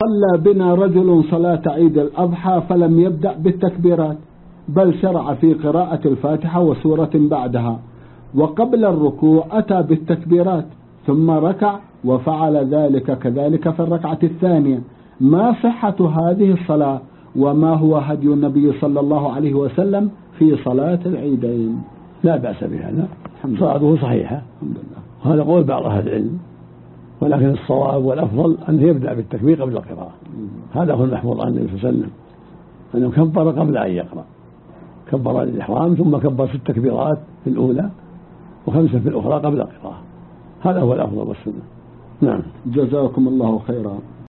صلى بنا رجل صلاة عيد الأضحى فلم يبدأ بالتكبيرات، بل شرع في قراءة الفاتحة وسورة بعدها، وقبل الركوع أتى بالتكبيرات ثم ركع وفعل ذلك كذلك في الركعة الثانية. ما صحة هذه الصلاة وما هو هدي النبي صلى الله عليه وسلم في صلاة العيدين؟ لا بأس بهذا، صلاته صحيحة الحمد لله. هذا قول بعض أهل العلم، ولكن الصواب والأفضل أن يبدأ بالتكبير قبل القراءة. هذا هو المحفوظ عن النبي صلى الله عليه وسلم، أنه كبر قبل أن يقرأ، كبر الإحرام ثم كبر 6 تكبيرات في الأولى و5 في الأخرى قبل القراءة. هذا هو الأفضل والسنة. نعم. جزاكم الله خيرا.